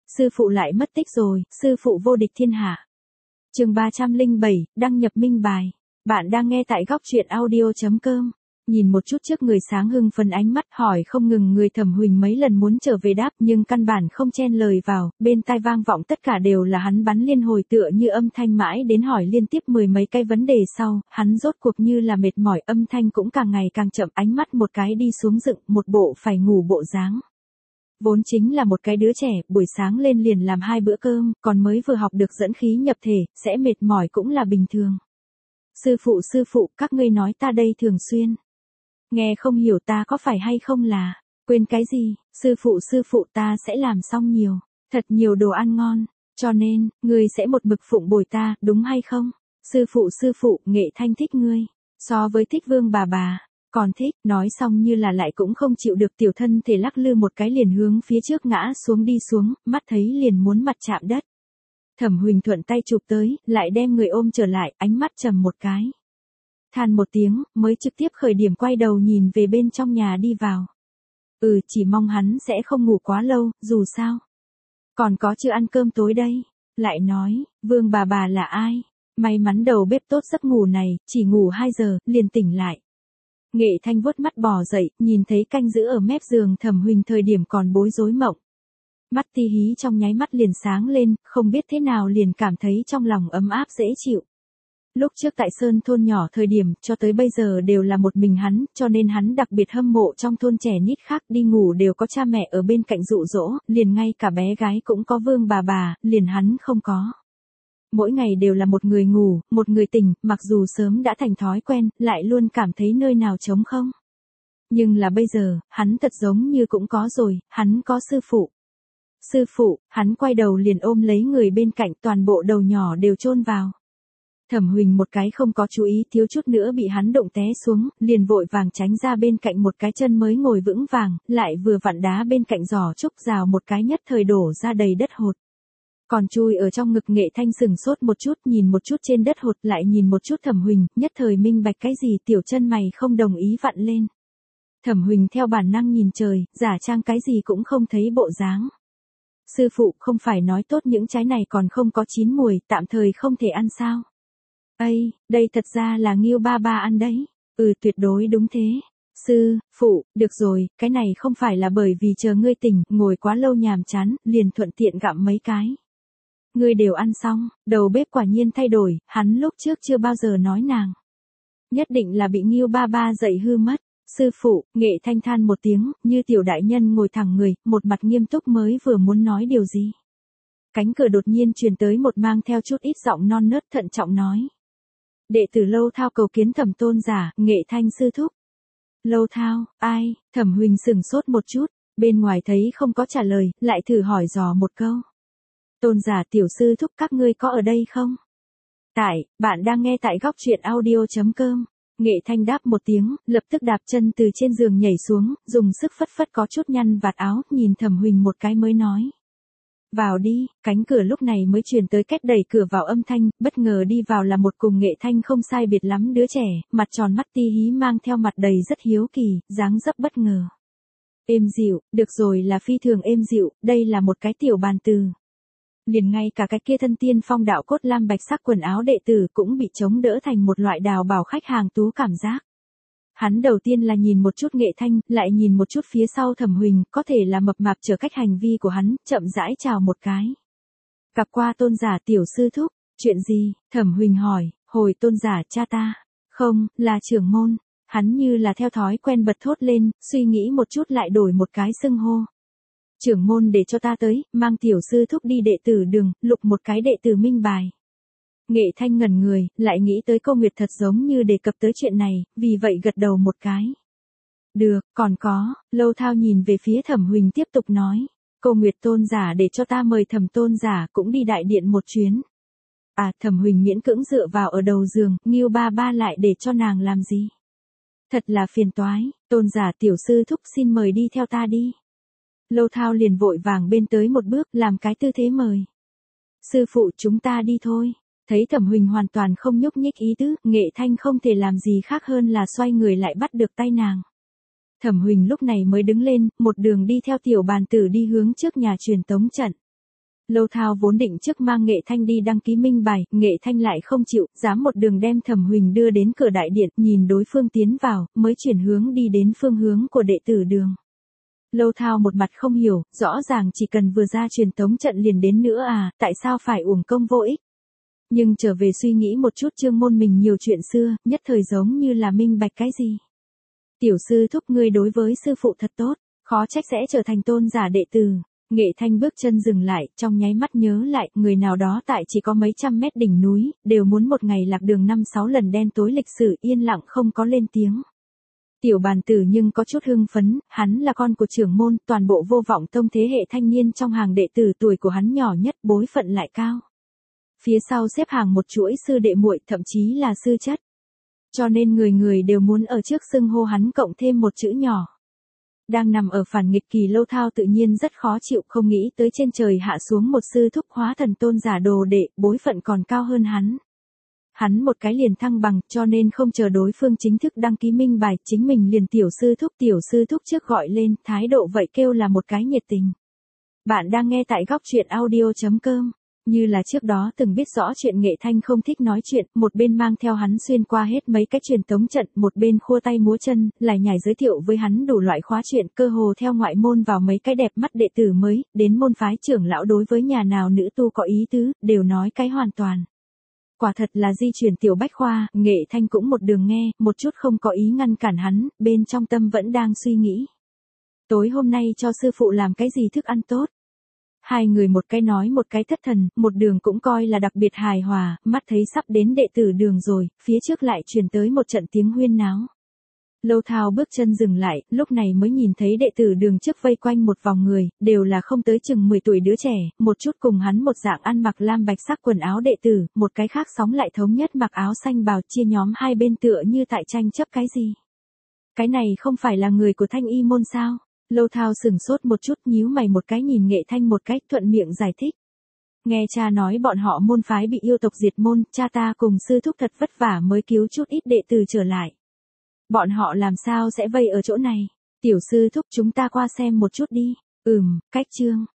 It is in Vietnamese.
sư phụ lại mất tích rồi, sư phụ vô địch thiên hạ. Chương 307, đăng nhập minh bài. Bạn đang nghe tại góc truyện audio.com. Nhìn một chút trước người sáng hưng phấn ánh mắt hỏi không ngừng người Thẩm Huỳnh mấy lần muốn trở về đáp nhưng căn bản không chen lời vào, bên tai vang vọng tất cả đều là hắn bắn liên hồi tựa như âm thanh mãi đến hỏi liên tiếp mười mấy cái vấn đề sau, hắn rốt cuộc như là mệt mỏi âm thanh cũng càng ngày càng chậm ánh mắt một cái đi xuống dựng một bộ phải ngủ bộ dáng. Vốn chính là một cái đứa trẻ, buổi sáng lên liền làm 2 bữa cơm, còn mới vừa học được dẫn khí nhập thể, sẽ mệt mỏi cũng là bình thường. Sư phụ, các ngươi nói ta đây thường xuyên. Nghe không hiểu ta có phải hay không là, quên cái gì, sư phụ ta sẽ làm xong nhiều, thật nhiều đồ ăn ngon, cho nên, ngươi sẽ một mực phụng bồi ta, đúng hay không? Sư phụ, Nghệ Thanh thích ngươi, so với thích Vương bà, còn thích, nói xong như là lại cũng không chịu được tiểu thân thể lắc lư một cái liền hướng phía trước ngã xuống đi xuống, mắt thấy liền muốn mặt chạm đất. Thẩm Huỳnh thuận tay chụp tới, lại đem người ôm trở lại, ánh mắt trầm một cái. Than một tiếng, mới trực tiếp khởi điểm quay đầu nhìn về bên trong nhà đi vào. Chỉ mong hắn sẽ không ngủ quá lâu, dù sao. Còn có chưa ăn cơm tối đây. Lại nói, Vương bà là ai? May mắn đầu bếp tốt giấc ngủ này, chỉ ngủ 2 giờ, liền tỉnh lại. Nghệ Thanh vuốt mắt bò dậy, nhìn thấy canh giữ ở mép giường Thẩm Huỳnh thời điểm còn bối rối mộng. Mắt ti hí trong nháy mắt liền sáng lên, không biết thế nào liền cảm thấy trong lòng ấm áp dễ chịu. Lúc trước tại Sơn thôn nhỏ thời điểm, cho tới bây giờ đều là một mình hắn, cho nên hắn đặc biệt hâm mộ trong thôn trẻ nít khác đi ngủ đều có cha mẹ ở bên cạnh dụ dỗ, liền ngay cả bé gái cũng có Vương bà, liền hắn không có. Mỗi ngày đều là một người ngủ, một người tỉnh, mặc dù sớm đã thành thói quen, lại luôn cảm thấy nơi nào trống không. Nhưng là bây giờ, hắn thật giống như cũng có rồi, hắn có sư phụ. Sư phụ, hắn quay đầu liền ôm lấy người bên cạnh toàn bộ đầu nhỏ đều chôn vào. Thẩm Huỳnh một cái không có chú ý thiếu chút nữa bị hắn động té xuống, liền vội vàng tránh ra bên cạnh một cái chân mới ngồi vững vàng, lại vừa vặn đá bên cạnh giỏ trúc rào một cái nhất thời đổ ra đầy đất hột. Còn chui ở trong ngực Nghệ Thanh sừng sốt một chút nhìn một chút trên đất hột lại nhìn một chút Thẩm Huỳnh, nhất thời minh bạch cái gì tiểu chân mày không đồng ý vặn lên. Thẩm Huỳnh theo bản năng nhìn trời, giả trang cái gì cũng không thấy bộ dáng. Sư phụ không phải nói tốt những trái này còn không có chín mùi, tạm thời không thể ăn sao? Đây thật ra là Ngưu ba ăn đấy. Tuyệt đối đúng thế. Sư phụ, được rồi, cái này không phải là bởi vì chờ ngươi tỉnh, ngồi quá lâu nhàm chán, liền thuận tiện gặm mấy cái. Ngươi đều ăn xong, đầu bếp quả nhiên thay đổi, hắn lúc trước chưa bao giờ nói nàng. Nhất định là bị Ngưu ba dạy hư mất. Sư phụ, Nghệ Thanh than một tiếng, như tiểu đại nhân ngồi thẳng người, một mặt nghiêm túc mới vừa muốn nói điều gì. Cánh cửa đột nhiên truyền tới một mang theo chút ít giọng non nớt thận trọng nói. Đệ tử Lâu Thao cầu kiến Thẩm tôn giả, Nghệ Thanh sư thúc. Lâu Thao, ai? Thẩm Huỳnh sừng sốt một chút, bên ngoài thấy không có trả lời, lại thử hỏi dò một câu. Tôn giả tiểu sư thúc các ngươi có ở đây không? Bạn đang nghe tại góc truyện audio.com. Nghệ Thanh đáp một tiếng, lập tức đạp chân từ trên giường nhảy xuống, dùng sức phất có chút nhăn vạt áo, nhìn Thẩm Huỳnh một cái mới nói. Vào đi, cánh cửa lúc này mới truyền tới két đẩy cửa vào âm thanh, bất ngờ đi vào là một cùng Nghệ Thanh không sai biệt lắm đứa trẻ, mặt tròn mắt ti hí mang theo mặt đầy rất hiếu kỳ, dáng dấp bất ngờ. Êm dịu, được rồi là phi thường êm dịu, đây là một cái tiểu bàn từ. Liền ngay cả cái kia thân tiên phong đạo cốt lam bạch sắc quần áo đệ tử cũng bị chống đỡ thành một loại đào bảo khách hàng tú cảm giác. Hắn đầu tiên là nhìn một chút Nghệ Thanh, lại nhìn một chút phía sau Thẩm Huỳnh, có thể là mập mạp trở cách hành vi của hắn, chậm rãi chào một cái. Gặp qua tôn giả tiểu sư thúc, chuyện gì? Thẩm Huỳnh hỏi, hồi tôn giả cha ta. Không, là trưởng môn. Hắn như là theo thói quen bật thốt lên, suy nghĩ một chút lại đổi một cái xưng hô. Trưởng môn để cho ta tới, mang tiểu sư thúc đi đệ tử đường, lục một cái đệ tử minh bài. Nghệ Thanh ngẩn người, lại nghĩ tới Cô Nguyệt thật giống như đề cập tới chuyện này, vì vậy gật đầu một cái. Được, còn có, Lâu Thao nhìn về phía Thẩm Huỳnh tiếp tục nói. Cô Nguyệt tôn giả để cho ta mời Thẩm tôn giả cũng đi đại điện một chuyến. Thẩm Huỳnh miễn cưỡng dựa vào ở đầu giường, Ngưu ba lại để cho nàng làm gì? Thật là phiền toái, tôn giả tiểu sư thúc xin mời đi theo ta đi. Lâu Thao liền vội vàng bên tới một bước, làm cái tư thế mời. Sư phụ chúng ta đi thôi. Thấy Thẩm Huỳnh hoàn toàn không nhúc nhích ý tứ, Nghệ Thanh không thể làm gì khác hơn là xoay người lại bắt được tay nàng. Thẩm Huỳnh lúc này mới đứng lên, một đường đi theo tiểu bàn tử đi hướng trước nhà truyền tống trận. Lâu Thao vốn định trước mang Nghệ Thanh đi đăng ký minh bài, Nghệ Thanh lại không chịu, dám một đường đem Thẩm Huỳnh đưa đến cửa đại điện, nhìn đối phương tiến vào, mới chuyển hướng đi đến phương hướng của đệ tử đường. Lâu Thao một mặt không hiểu, rõ ràng chỉ cần vừa ra truyền tống trận liền đến nữa à, tại sao phải uổng công vô ích. Nhưng trở về suy nghĩ một chút Trương Môn mình nhiều chuyện xưa, nhất thời giống như là minh bạch cái gì. Tiểu sư thúc ngươi đối với sư phụ thật tốt, khó trách sẽ trở thành tôn giả đệ tử. Nghệ Thanh bước chân dừng lại, trong nháy mắt nhớ lại, người nào đó tại chỉ có mấy trăm mét đỉnh núi, đều muốn một ngày lạc đường 5-6 lần đen tối lịch sử yên lặng không có lên tiếng. Tiểu bàn tử nhưng có chút hưng phấn, hắn là con của trưởng môn, toàn bộ Vô Vọng Tông thế hệ thanh niên trong hàng đệ tử tuổi của hắn nhỏ nhất, bối phận lại cao. Phía sau xếp hàng một chuỗi sư đệ muội, thậm chí là sư chất. Cho nên người người đều muốn ở trước xưng hô hắn cộng thêm một chữ nhỏ. Đang nằm ở phản nghịch kỳ Lâu Thao tự nhiên rất khó chịu, không nghĩ tới trên trời hạ xuống một sư thúc hóa thần tôn giả đồ đệ, bối phận còn cao hơn hắn. Hắn một cái liền thăng bằng, cho nên không chờ đối phương chính thức đăng ký minh bài, chính mình liền tiểu sư thúc trước gọi lên, thái độ vậy kêu là một cái nhiệt tình. Bạn đang nghe tại góc truyện audio.com. Như là trước đó từng biết rõ chuyện Nghệ Thanh không thích nói chuyện, một bên mang theo hắn xuyên qua hết mấy cái truyền tống trận, một bên khua tay múa chân, lại nhảy giới thiệu với hắn đủ loại khóa chuyện, cơ hồ theo ngoại môn vào mấy cái đẹp mắt đệ tử mới, đến môn phái trưởng lão đối với nhà nào nữ tu có ý tứ, đều nói cái hoàn toàn. Quả thật là di chuyển tiểu bách khoa, Nghệ Thanh cũng một đường nghe, một chút không có ý ngăn cản hắn, bên trong tâm vẫn đang suy nghĩ. Tối hôm nay cho sư phụ làm cái gì thức ăn tốt? Hai người một cái nói một cái thất thần, một đường cũng coi là đặc biệt hài hòa, mắt thấy sắp đến đệ tử đường rồi, phía trước lại truyền tới một trận tiếng huyên náo. Lâu Thao bước chân dừng lại, lúc này mới nhìn thấy đệ tử đường trước vây quanh một vòng người, đều là không tới chừng 10 tuổi đứa trẻ, một chút cùng hắn một dạng ăn mặc lam bạch sắc quần áo đệ tử, một cái khác sóng lại thống nhất mặc áo xanh bào, chia nhóm hai bên tựa như tại tranh chấp cái gì. Cái này không phải là người của Thanh Y môn sao? Lâu Thao sừng sốt một chút, nhíu mày một cái nhìn Nghệ Thanh một cách, thuận miệng giải thích. Nghe cha nói bọn họ môn phái bị yêu tộc diệt môn, cha ta cùng sư thúc thật vất vả mới cứu chút ít đệ tử trở lại. Bọn họ làm sao sẽ vây ở chỗ này? Tiểu sư thúc chúng ta qua xem một chút đi. Cách chương.